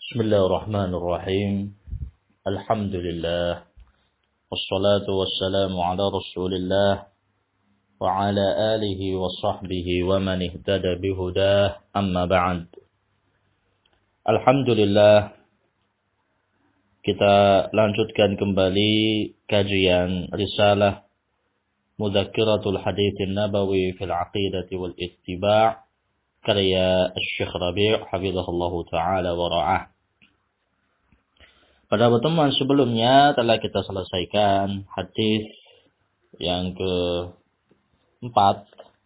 Bismillahirrahmanirrahim. Alhamdulillah. Wassalatu wassalamu ala Rasulillah wa ala alihi wa sahbihi wa man ihtada bihudah. Amma ba'd. Alhamdulillah, kita lanjutkan kembali kajian risalah Mudzakkiratul Hadits Nabawi fil Aqidati wal Ittiba' karya Syekh Rabi' hafizahullahu taala wa ra'ah. Pada pertemuan sebelumnya telah kita selesaikan hadis yang keempat,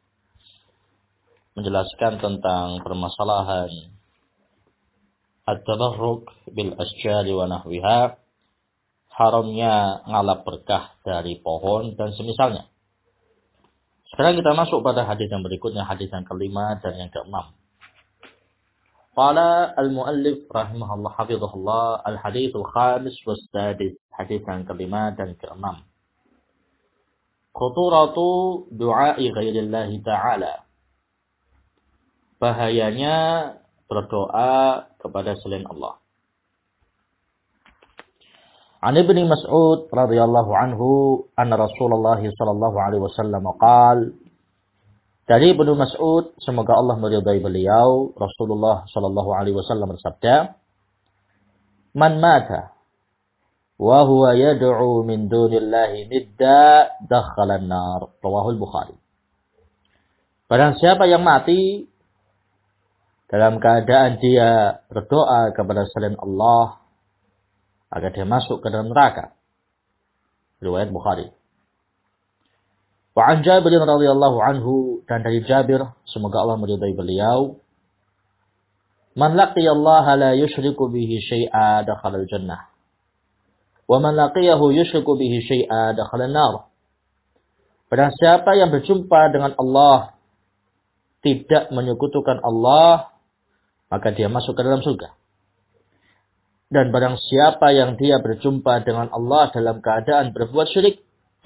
menjelaskan tentang permasalahan at-tabarruk bil asjari wa nahwiha, haramnya ngalap berkah dari pohon dan semisalnya. Sekarang kita masuk pada hadis yang berikutnya, hadis yang kelima dan yang keenam. Qala al-muallif rahimahullah hafizahullah al-haditsul khamis was sadis, hadis yang kelima dan keenam. Khuturatu du'ai ghairillahi ta'ala, bahayanya berdoa kepada selain Allah. An Ibnu Mas'ud radhiyallahu anhu anna Rasulullah sallallahu alaihi wasallam qaal, dari Ibnu Mas'ud, semoga Allah meridai beliau, Rasulullah sallallahu alaihi wasallam bersabda, man mata wa huwa yad'u min dunillahi nidda dakhala an-nar, rawahul Bukhari. Barang siapa yang mati dalam keadaan dia berdoa kepada selain Allah, agar dia masuk ke dalam neraka. Riwayat Bukhari. Wa an Jabir radhiyallahu anhu, dan dari Jabir, semoga Allah meridai beliau, man laqiyallaha la yusyriku bihi syai'a dakhala al-jannah wa man laqiyahu yusyriku bihi syai'a dakhala an-nar. Barang siapa yang berjumpa dengan Allah tidak menyekutukan Allah, maka dia masuk ke dalam surga. Dan barang siapa yang dia berjumpa dengan Allah dalam keadaan berbuat syirik,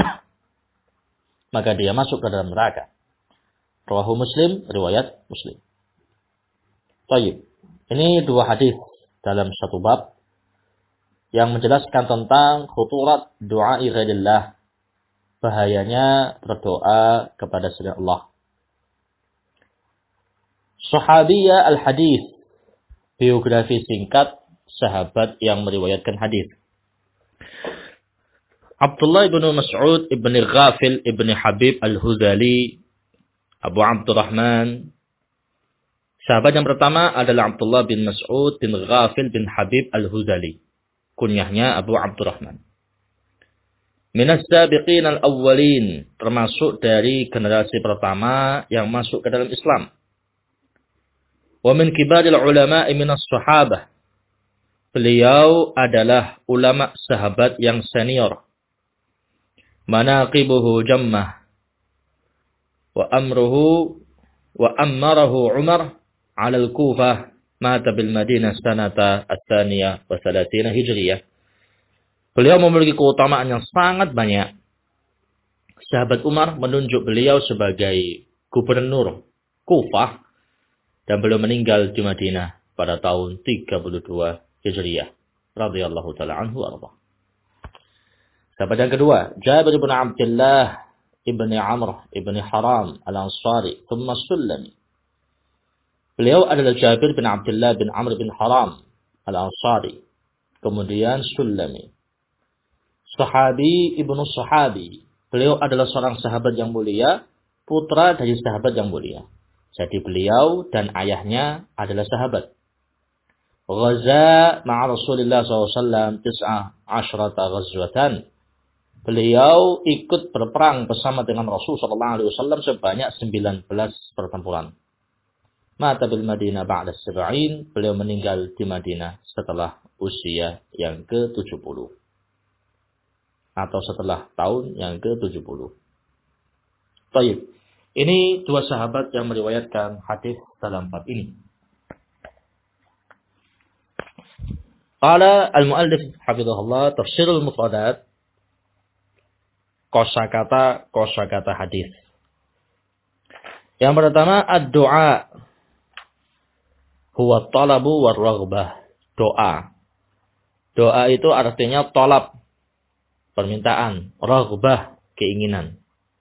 maka dia masuk ke dalam neraka. Rawahu Muslim, riwayat Muslim. Baik, ini dua hadis dalam satu bab yang menjelaskan tentang khuturat du'a ghairillah, bahayanya berdoa kepada selain Allah. Sahabiyah al-hadis, biografi singkat sahabat yang meriwayatkan hadis. Abdullah ibn Mas'ud ibn Ghafil ibn Habib al-Hudhali Abu Abdurrahman. Sahabat yang pertama adalah Abdullah bin Mas'ud bin Ghafil bin Habib al-Hudhali. Kunyahnya Abu Abdurrahman. Minas sabiqin al-awwalin, termasuk dari generasi pertama yang masuk ke dalam Islam. Wa min kibaril ulama'i minas sahabah. Beliau adalah ulama sahabat yang senior. Manaqibuhu jammah. Wa ammarahu Umar ala al-Kufah. Mata bil Madinah sanata at-thaniyah wa salatina hijriyah. Beliau memiliki keutamaan yang sangat banyak. Sahabat Umar menunjuk beliau sebagai gubernur Kufah. Dan beliau meninggal di Madinah pada tahun 32 Hijriyah, radhiyallahu ta'ala anhu arba. Sahabat yang kedua, Jabir bin Abdullah ibn Amr ibn Haram al-Ansari, thumma Sulami. Beliau adalah Jabir bin Abdullah bin Amr bin Haram al-Ansari, kemudian Sulami. Sahabi ibnu Sahabi. Beliau adalah seorang sahabat yang mulia, putra dari sahabat yang mulia. Jadi beliau dan ayahnya adalah sahabat. Ghaza ma'a Rasulullah SAW 19 ghazwatan. Beliau ikut berperang bersama dengan Rasul SAW sebanyak 19 pertempuran. Mata bil Madinah ba'da 70. Beliau meninggal di Madinah setelah usia yang ke-70. Atau setelah tahun yang ke-70. Baik. Ini dua sahabat yang meriwayatkan hadis dalam bab ini. Qala al-muallif hafizahullah tafsirul mufradat, kosakata hadis. Yang pertama ad-du'a huwa talabu war raghbah. doa. Doa itu artinya tolab, permintaan, raghbah, keinginan.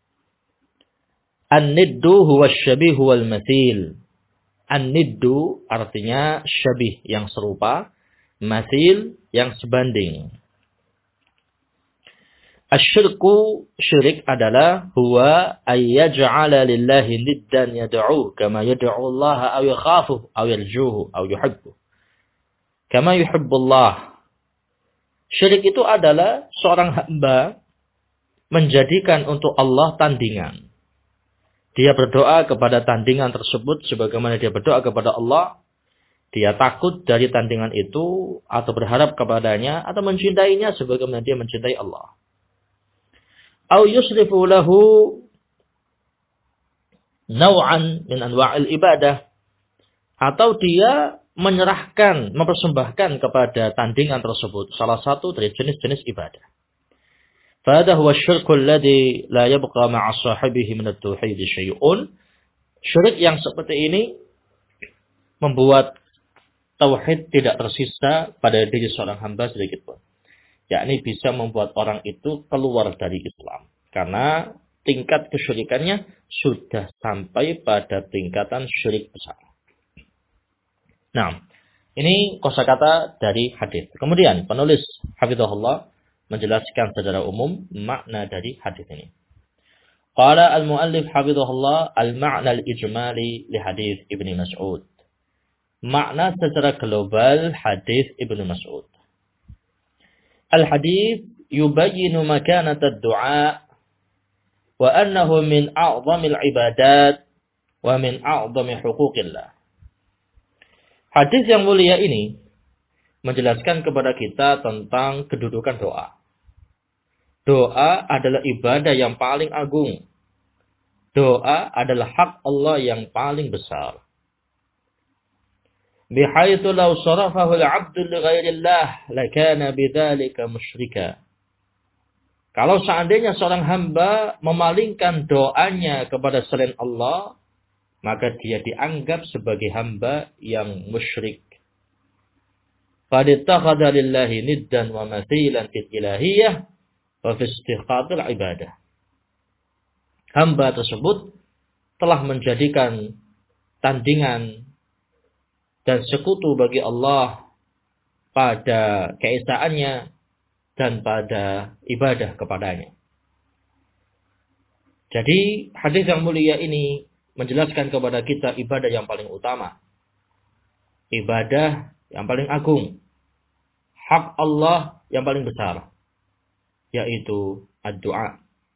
An-niddu huwa syabih wal mathil. An-niddu artinya syabih, yang serupa, mathil, yang sebanding. Asyirku, syirik adalah huwa ayyaj'ala lillahi niddan yad'u kama yad'u Allah aw yakhafu aw yarjuhu aw yuhibbu. Kama yuhibbullah. Syirik itu adalah seorang hamba menjadikan untuk Allah tandingan. Dia berdoa kepada tandingan tersebut sebagaimana dia berdoa kepada Allah. Dia takut dari tandingan itu atau berharap kepadanya atau mencintainya sebagaimana dia mencintai Allah. Au yusrifu lahu naw'an min anwa'il ibadah, atau dia menyerahkan, mempersembahkan kepada tandingan tersebut salah satu dari jenis-jenis ibadah. Fahadha huwa syirkul ladzi la yabqa ma'a sahibihi min at-tauhid syai'un. Syirik yang seperti ini membuat tauhid tidak tersisa pada diri seorang hamba sedikit pun. Yakni bisa membuat orang itu keluar dari Islam. Karena tingkat kesyirikannya sudah sampai pada tingkatan syirik besar. Nah, ini kosakata dari hadis. Kemudian penulis hafizahullah menjelaskan secara umum makna dari hadis ini. Qala al-muallif hafizahullah al-ma'na al-ijmali li hadis Ibnu Mas'ud. Makna secara global hadis Ibnu Mas'ud. Al-hadis yubayyinu makanata ad-du'a wa annahu min a'zamil ibadat wa min a'zami huquqillah. Hadis yang mulia ini menjelaskan kepada kita tentang kedudukan doa. Doa adalah ibadah yang paling agung. Doa adalah hak Allah yang paling besar. Bihaitsu law sarafahu al-'abdu li ghairillah lakana bidzalika musyrika. Kalau seandainya seorang hamba memalingkan doanya kepada selain Allah, maka dia dianggap sebagai hamba yang musyrik. Qad ittakhadha lillahi niddan wa mathilan fil ilahiyyah wa fi istiqaqil ibadah. Hamba tersebut telah menjadikan tandingan dan sekutu bagi Allah pada keesaannya dan pada ibadah kepadanya. Jadi hadis yang mulia ini menjelaskan kepada kita ibadah yang paling utama. Ibadah yang paling agung. Hak Allah yang paling besar. Yaitu ad-du'a.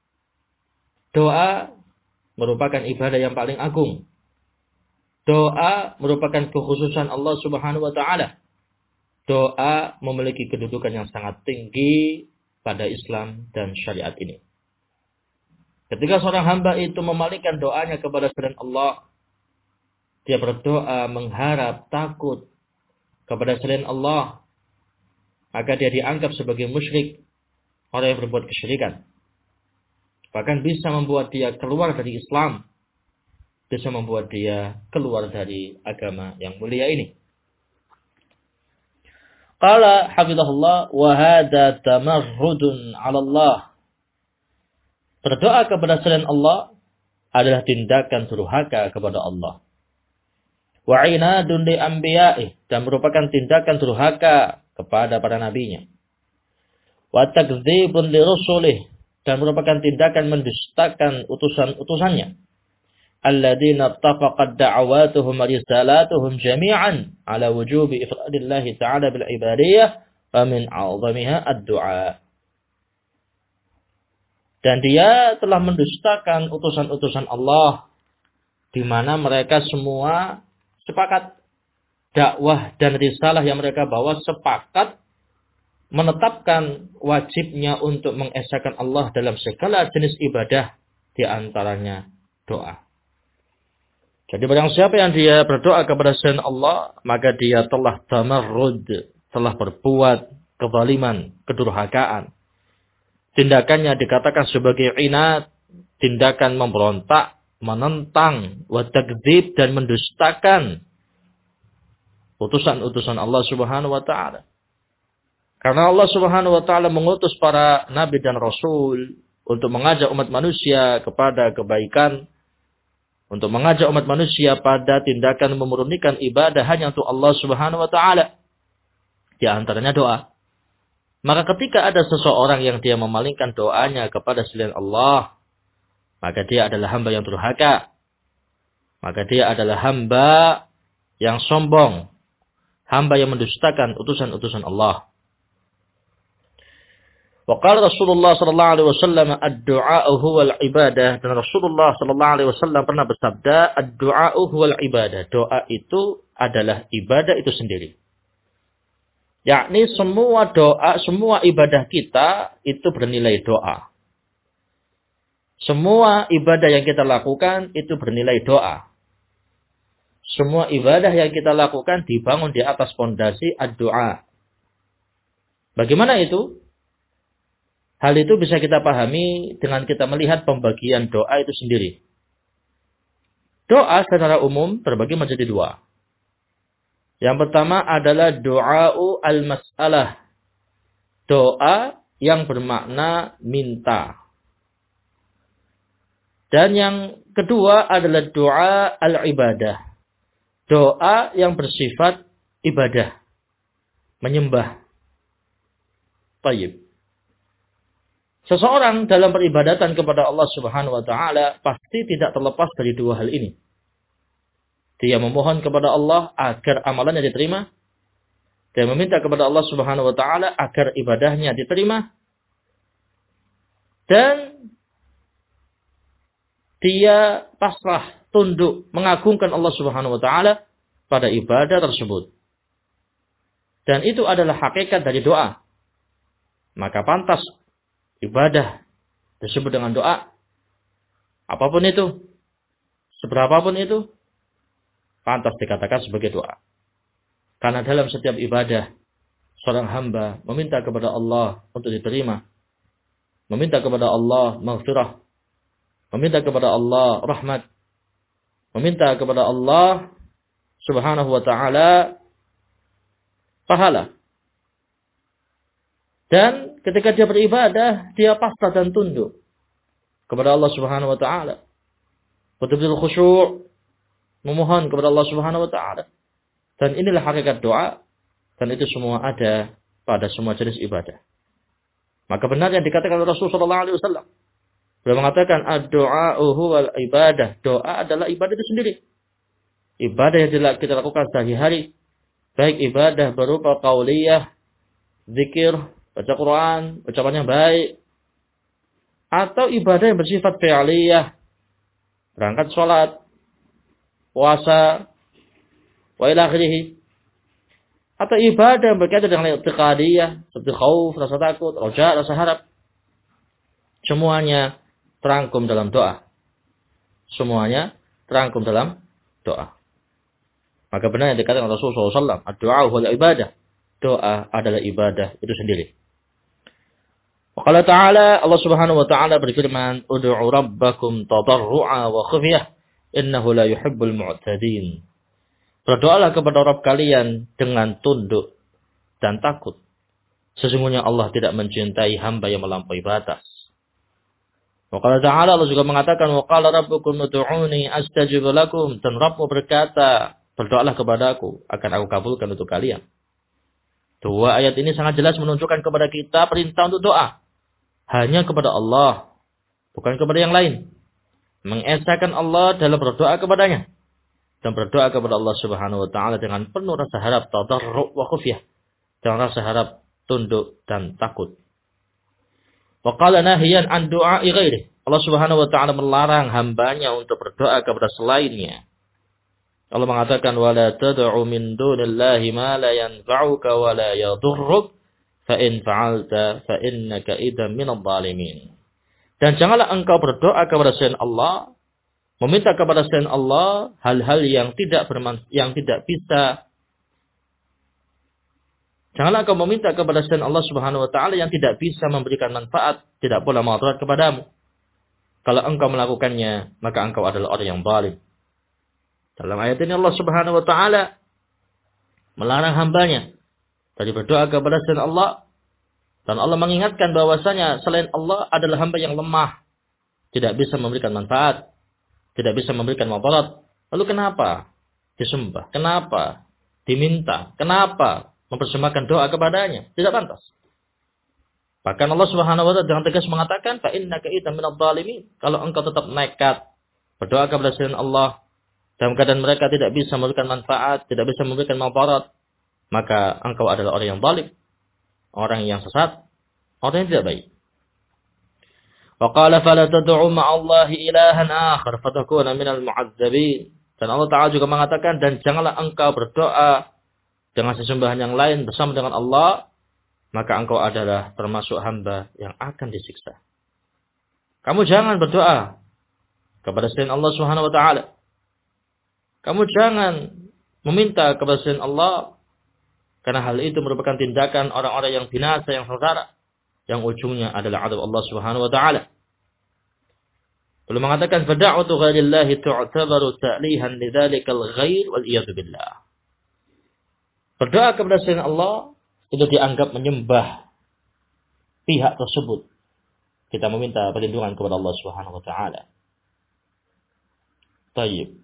Doa merupakan ibadah yang paling agung. Doa merupakan kekhususan Allah Subhanahu wa taala. Doa memiliki kedudukan yang sangat tinggi pada Islam dan syariat ini. Ketika seorang hamba itu memalingkan doanya kepada selain Allah, dia berdoa mengharap, takut kepada selain Allah, maka dia dianggap sebagai musyrik, orang yang berbuat kesyirikan. Bahkan bisa membuat dia keluar dari Islam, bisa membuat dia keluar dari agama yang mulia ini. Qala hafizahullah wa hadza tamarrudun 'ala Allah. Berdoa kepada selain Allah adalah tindakan durhaka kepada Allah. Wa 'inadun li anbiya'ih, dan merupakan tindakan durhaka kepada para nabinya. Wa takdzibun li rusulih, dan merupakan tindakan mendustakan utusan-utusannya. Alladzina ittafaqat da'awatuhum wa risalatuhum jami'an ala wujubi ifradillahi ta'ala bil ibadiyah wa min 'azamiha ad-du'a. Dan dia telah mendustakan utusan-utusan Allah di mana mereka semua sepakat, dakwah dan risalah yang mereka bawa sepakat menetapkan wajibnya untuk mengesahkan Allah dalam segala jenis ibadah, di antaranya doa. Jadi barang siapa yang dia berdoa kepada selain Allah, maka dia telah tamarrud, telah berbuat kezaliman, kedurhakaan. Tindakannya dikatakan sebagai inat, tindakan memberontak, menentang, wa takdzib, dan mendustakan utusan-utusan Allah Subhanahu wa taala. Karena Allah Subhanahu wa taala mengutus para nabi dan rasul untuk mengajak umat manusia kepada kebaikan, untuk mengajak umat manusia pada tindakan memurnikan ibadah hanya untuk Allah Subhanahu wa taala. Di antaranya doa. Maka ketika ada seseorang yang dia memalingkan doanya kepada selain Allah, maka dia adalah hamba yang durhaka. Maka dia adalah hamba yang sombong. Hamba yang mendustakan utusan-utusan Allah. Wa qala Rasulullah sallallahu alaihi wasallam ad-du'a huwa al-ibadah. Dan Rasulullah sallallahu alaihi wasallam pernah bersabda, ad-du'a huwa al-ibadah. Doa itu adalah ibadah itu sendiri. Yakni semua doa, semua ibadah kita itu bernilai doa. Semua ibadah yang kita lakukan itu bernilai doa. Semua ibadah yang kita lakukan dibangun di atas fondasi ad-du'a. Bagaimana itu? Hal itu bisa kita pahami dengan kita melihat pembagian doa itu sendiri. Doa secara umum terbagi menjadi dua. Yang pertama adalah doa'u al-mas'alah. Doa yang bermakna minta. Dan yang kedua adalah doa al-ibadah. Doa yang bersifat ibadah. Menyembah. Tayyib. Seseorang dalam peribadatan kepada Allah Subhanahu wa taala pasti tidak terlepas dari dua hal ini. Dia memohon kepada Allah agar amalannya diterima. Dia meminta kepada Allah Subhanahu wa taala agar ibadahnya diterima. Dan dia pasrah, tunduk, mengagungkan Allah Subhanahu wa taala pada ibadah tersebut. Dan itu adalah hakikat dari doa. Maka pantas ibadah disebut dengan doa. Apapun itu, seberapapun itu, pantas dikatakan sebagai doa. Karena dalam setiap ibadah, seorang hamba meminta kepada Allah untuk diterima. Meminta kepada Allah maghfirah. Meminta kepada Allah rahmat. Meminta kepada Allah Subhanahu wa ta'ala pahala. Dan ketika dia beribadah, dia pasrah dan tunduk kepada Allah Subhanahu wa ta'ala. Betul-betul khusyuk. Memohon kepada Allah Subhanahu wa taala. Dan inilah hakikat doa, dan itu semua ada pada semua jenis ibadah. Maka benar yang dikatakan oleh Rasulullah sallallahu alaihi wasallam. Beliau mengatakan ad-du'a huwal ibadah. Doa adalah ibadah itu sendiri. Ibadah yang kita lakukan sehari-hari, baik ibadah berupa qauliyah, zikir, baca Quran, ucapan yang baik, atau ibadah yang bersifat fi'liyah, berangkat salat, puasa, wa ila akhirih. Atau ibadah yang berkaitan dengan i'tiqadiyah, seperti khauf, rasa takut, roja, rasa harap. Semuanya terangkum dalam doa. Semuanya terangkum dalam doa. Maka benar yang dikatakan Rasulullah SAW, ad-du'a huwal ibadah. Doa adalah ibadah itu sendiri. Wa qala ta'ala, Allah Subhanahu wa ta'ala berfirman, ud'u rabbakum tadarru'a wa khufyah. Innahu la yuhibbul mu'tadin. Berdoalah kepada Rabb kalian dengan tunduk dan takut. Sesungguhnya Allah tidak mencintai hamba yang melampaui batas. Wa qala ta'ala, Allah juga mengatakan, wa qala rabbukum ud'uni astajib lakum. Dan Rabbmu berkata, berdoalah kepadaku, akan aku kabulkan untuk kalian. Dua ayat ini sangat jelas menunjukkan kepada kita perintah untuk doa. Hanya kepada Allah, bukan kepada yang lain. Mengesahkan Allah dalam berdoa kepadanya. Dan berdoa kepada Allah Subhanahu wa ta'ala dengan penuh rasa harap, tadarru' wa khufyah. Dengan rasa harap, tunduk dan takut. Wa qala nahiyan an du'a'i ghairi. Allah Subhanahu wa ta'ala melarang hambanya untuk berdoa kepada selainnya. Allah mengatakan, wala tad'u min dunillahi ma la yanfa'uka wa la yadurruk, fa in fa'alta fa innaka idzan minadh dhalimin. Dan janganlah engkau berdoa kepada selain Allah, meminta kepada selain Allah hal-hal yang tidak bisa. Janganlah engkau meminta kepada selain Allah Subhanahu wa taala yang tidak bisa memberikan manfaat, tidak pula mudarat kepadamu. Kalau engkau melakukannya, maka engkau adalah orang yang zalim. Dalam ayat ini Allah Subhanahu wa taala melarang hambanya dari berdoa kepada selain Allah. Dan Allah mengingatkan bahwasanya selain Allah adalah hamba yang lemah, tidak bisa memberikan manfaat, tidak bisa memberikan mudarat. Lalu kenapa disembah? Kenapa diminta? Kenapa mempersembahkan doa kepadanya? Tidak pantas. Bahkan Allah Subhanahu wa taala dengan tegas mengatakan, "Fa innaka idzan minadh dhalimin." Kalau engkau tetap nekat berdoa kepada selain Allah dalam keadaan mereka tidak bisa memberikan manfaat, tidak bisa memberikan mudarat, maka engkau adalah orang yang zalim, orang yang sesat, orang yang tidak baik. Wa qala fala tad'u ma'allahi ilahan akhar fatakuna minal mu'adzabin. Dan Allah Ta'ala juga mengatakan, dan janganlah engkau berdoa dengan sesembahan yang lain bersama dengan Allah, maka engkau adalah termasuk hamba yang akan disiksa. Kamu jangan berdoa kepada selain Allah Subhanahu wa taala. Kamu jangan meminta kepada selain Allah, karena hal itu merupakan tindakan orang-orang yang binasa, yang sengsara, yang ujungnya adalah azab Allah Subhanahu wa taala. Belum mengatakan fad'atu ghairillahi tu'tabaru ta'lihan lidzalikal ghair wal iyad billah. Berdoa kepada selain Allah itu dianggap menyembah pihak tersebut. Kita meminta perlindungan kepada Allah Subhanahu wa taala. Baik.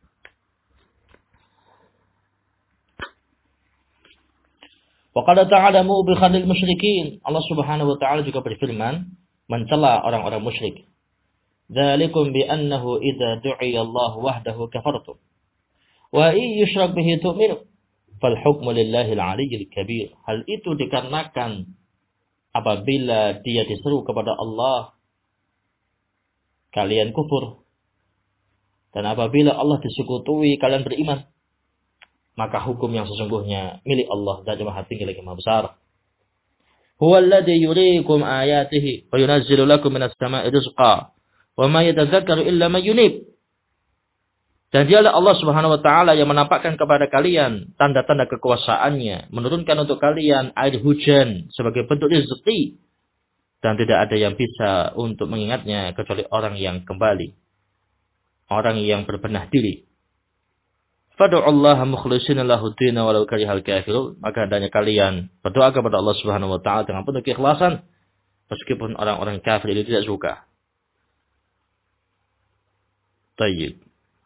Wa qala ta'ala mu'bikhan lil musyrikin. Allah Subhanahu wa taala juga berfirman mencela orang-orang musyrik. Dzalikum bi annahu idza du'iya Allah wahdahu kafartum. Wa in yushrak bihi tu'minu. Fal hukmu lillahil 'aliyyil kabir. Hal itu dikarenakan apabila dia diseru kepada Allah kalian kufur, dan apabila Allah disekutu'i kalian beriman, maka hukum yang sesungguhnya milik Allah dan Maha Tinggi lagi Maha Besar. Huwa alladhi yuriikum ayatihi wa yunazzilu lakum minas sama'i rizqa wa ma yatadzakkaru illa man yunib. Dan dialah Allah Subhanahu wa taala yang menampakkan kepada kalian tanda-tanda kekuasaannya, menurunkan untuk kalian air hujan sebagai bentuk rezeki, dan tidak ada yang bisa untuk mengingatnya kecuali orang yang kembali, orang yang berbenah diri. Fad'ullaha mukhlishina lahud-din walau karihal kafirun. Maka hendaknya kalian berdoa kepada Allah Subhanahu wa taala dengan penuh keikhlasan meskipun orang-orang kafir itu tidak suka. Tayyib.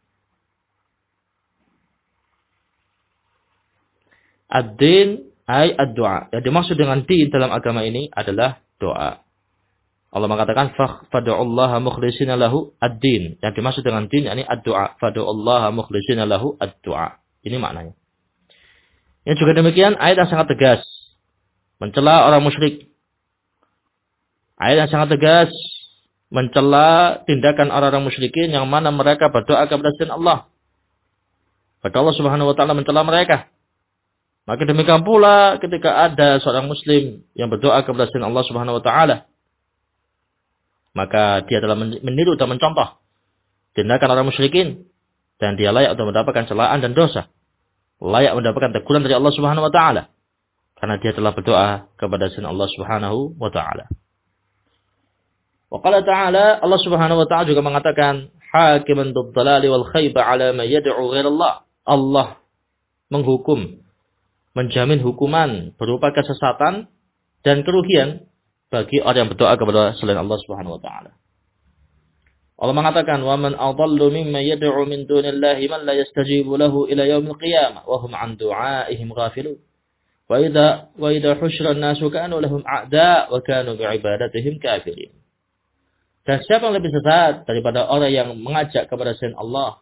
Ad-din ay ad-du'a. Yang dimaksud dengan din dalam agama ini adalah doa. Allah mengatakan fad'ullaha mukhlishina lahu ad-din. Yang dimaksud dengan din yakni ad-du'a. Fad'ullaha mukhlishina lahu ad-du'a. Ini maknanya. Yang juga demikian ayat yang sangat tegas mencela orang musyrik. Ayat yang sangat tegas mencela tindakan orang-orang musyrikin yang mana mereka berdoa kepada selain Allah. Maka Allah Subhanahu wa taala mencela mereka. Maka demikian pula ketika ada seorang muslim yang berdoa kepada selain Allah Subhanahu wa taala, maka dia telah meniru dan mencontoh tindakan orang musyrikin, dan dia layak untuk mendapatkan celaan dan dosa. Layak mendapatkan teguran dari Allah Subhanahu wa taala karena dia telah berdoa kepada selain Allah Subhanahu wa taala. Wa qala ta'ala, Allah Subhanahu wa taala juga mengatakan hakiman bid-dhalali wal khayba 'ala man yad'u ghairallah. Allah menghukum, menjamin hukuman berupa kesesatan dan kerugian bagi orang yang berdoa kepada selain Allah Subhanahu wa taala. Allah mengatakan, "Wa man adallu mimman yad'u min dunillahi man la yastajibu lahu ila yaumil qiyamah wa hum 'an du'aihim ghafilun. Wa idza husyira an-nasu kanu lahum a'da wa kanu bi'ibadatihim kafirin." Dan siapa yang lebih sesat daripada orang yang mengajak kepada selain Allah,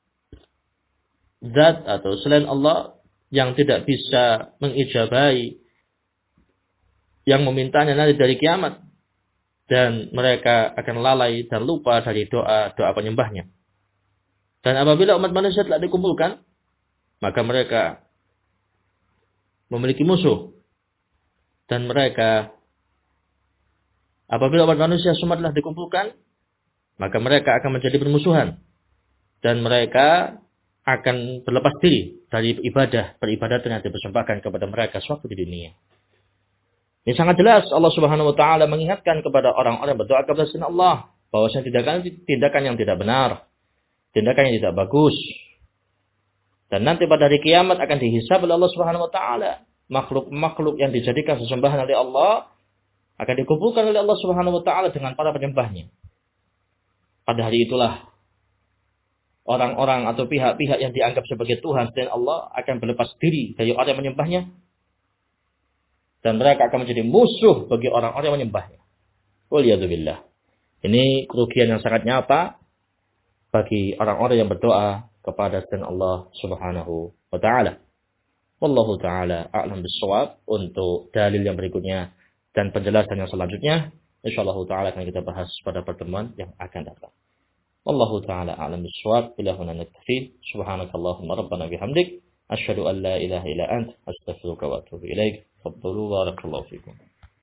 zat atau selain Allah yang tidak bisa mengijabahi yang memintanya nanti dari kiamat, dan mereka akan lalai dan lupa dari doa penyembahnya. Dan apabila umat manusia telah dikumpulkan, maka mereka memiliki musuh, dan mereka apabila umat manusia semua telah dikumpulkan, maka mereka akan menjadi bermusuhan, dan mereka akan berlepas diri dari peribadatan yang dipersembahkan kepada mereka suatu di dunia. Ini sangat jelas Allah Subhanahu wa taala mengingatkan kepada orang-orang yang berdoa kepada selain Allah bahwasanya tindakan yang tidak benar, tindakan yang tidak bagus. Dan nanti pada hari kiamat akan dihisab oleh Allah Subhanahu wa taala. Makhluk-makhluk yang dijadikan sesembahan oleh Allah akan dikumpulkan oleh Allah Subhanahu wa taala dengan para penyembahnya. Pada hari itulah orang-orang atau pihak-pihak yang dianggap sebagai Tuhan selain Allah akan berlepas diri dari orang yang menyembahnya. Dan mereka akan menjadi musuh bagi orang-orang yang menyembahnya. Waliyadzubillah. Ini kerugian yang sangat nyata bagi orang-orang yang berdoa kepada selain Allah Subhanahu wa taala. Wallahu taala a'lam bissawab. Untuk dalil yang berikutnya dan penjelasan yang selanjutnya, insyaallah taala akan kita bahas pada pertemuan yang akan datang. Wallahu taala a'lam bissawab. Ila huna naktafi. Subhanakallahumma rabbana bihamdik asyhadu an la ilaha illa ant astaghfiruka wa atubu ilaik. Fadlu barakallahu fikum.